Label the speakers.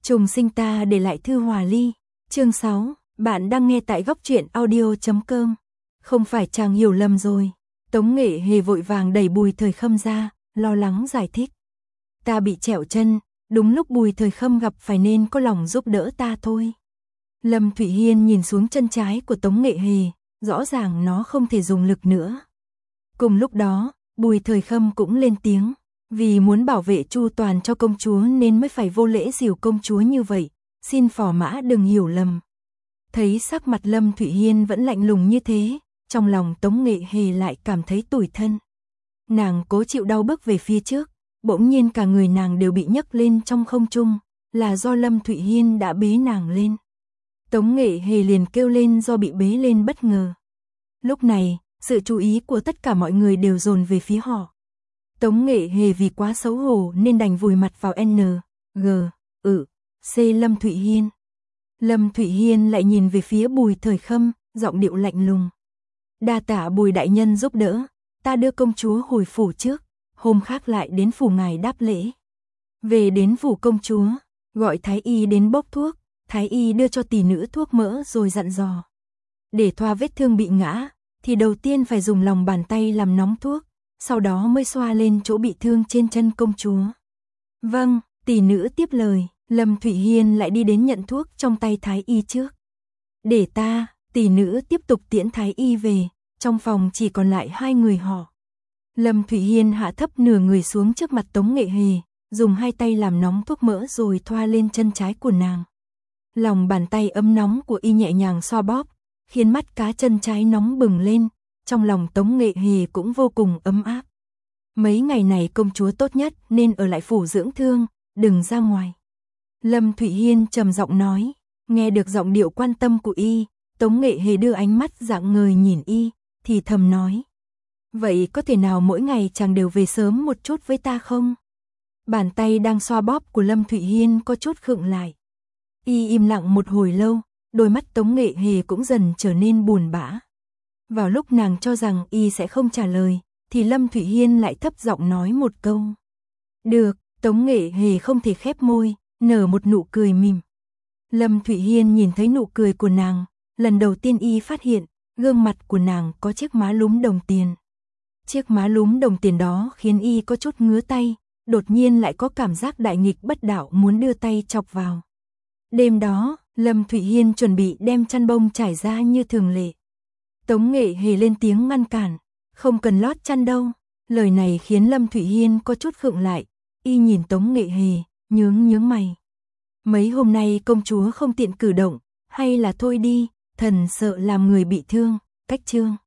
Speaker 1: Trùng sinh ta để lại thư hòa ly. Chương 6, bạn đang nghe tại góc truyện audio.com. Không phải chàng hiểu lầm rồi. Tống Nghệ Hề vội vàng đẩy Bùi Thời Khâm ra, lo lắng giải thích. Ta bị trẹo chân, đúng lúc Bùi Thời Khâm gặp phải nên có lòng giúp đỡ ta thôi. Lâm Thụy Hiên nhìn xuống chân trái của Tống Nghệ Hề, rõ ràng nó không thể dùng lực nữa. Cùng lúc đó, Bùi Thời Khâm cũng lên tiếng, vì muốn bảo vệ chu toàn cho công chúa nên mới phải vô lễ dìu công chúa như vậy, xin phò mã đừng hiểu lầm. Thấy sắc mặt Lâm Thụy Hiên vẫn lạnh lùng như thế, trong lòng Tống Nghệ Hề lại cảm thấy tủi thân. Nàng cố chịu đau bước về phía trước, bỗng nhiên cả người nàng đều bị nhấc lên trong không trung, là do Lâm Thụy Hiên đã bế nàng lên. Tống Nghệ Hề liền kêu lên do bị bế lên bất ngờ. Lúc này, sự chú ý của tất cả mọi người đều dồn về phía họ. Tống Nghệ Hề vì quá xấu hổ nên đành vùi mặt vào C Lâm Thụy Hiên. Lâm Thụy Hiên lại nhìn về phía Bùi Thời Khâm, giọng điệu lạnh lùng. Đa tạ Bùi đại nhân giúp đỡ, ta đưa công chúa hồi phủ trước, hôm khác lại đến phủ ngài đáp lễ. Về đến phủ công chúa, gọi thái y đến bốc thuốc, thái y đưa cho tỷ nữ thuốc mỡ rồi dặn dò. Để thoa vết thương bị ngã, thì đầu tiên phải dùng lòng bàn tay làm nóng thuốc, sau đó mới xoa lên chỗ bị thương trên chân công chúa. Vâng, tỷ nữ tiếp lời, Lâm Thụy Hiên lại đi đến nhận thuốc trong tay thái y trước. Để ta, tỷ nữ tiếp tục tiễn thái y về, trong phòng chỉ còn lại hai người họ. Lâm Thụy Hiên hạ thấp nửa người xuống trước mặt Tống Nghệ Hề, dùng hai tay làm nóng thuốc mỡ rồi thoa lên chân trái của nàng. Lòng bàn tay ấm nóng của y nhẹ nhàng xoa bóp, khiến mắt cá chân trái nóng bừng lên, trong lòng Tống Nghệ Hề cũng vô cùng ấm áp. Mấy ngày này công chúa tốt nhất nên ở lại phủ dưỡng thương, đừng ra ngoài. Lâm Thụy Hiên trầm giọng nói, nghe được giọng điệu quan tâm của y, Tống Nghệ Hề đưa ánh mắt rạng ngời nhìn y, thì thầm nói. Vậy có thể nào mỗi ngày chàng đều về sớm một chút với ta không? Bàn tay đang xoa bóp của Lâm Thụy Hiên có chút khựng lại. Y im lặng một hồi lâu, đôi mắt Tống Nghệ Hề cũng dần trở nên buồn bã. Vào lúc nàng cho rằng y sẽ không trả lời, thì Lâm Thụy Hiên lại thấp giọng nói một câu. Được, Tống Nghệ Hề không thể khép môi, nở một nụ cười mỉm. Lâm Thụy Hiên nhìn thấy nụ cười của nàng, lần đầu tiên y phát hiện, gương mặt của nàng có chiếc má lúm đồng tiền. Chiếc má lúm đồng tiền đó khiến y có chút ngứa tay, đột nhiên lại có cảm giác đại nghịch bất đạo muốn đưa tay chọc vào. Đêm đó, Lâm Thụy Hiên chuẩn bị đem chăn bông trải ra như thường lệ. Tống Nghệ Hề lên tiếng ngăn cản, không cần lót chăn đâu. Lời này khiến Lâm Thụy Hiên có chút khựng lại, y nhìn Tống Nghệ Hề, nhướng mày. Mấy hôm nay công chúa không tiện cử động, hay là thôi đi, thần sợ làm người bị thương, cách chương.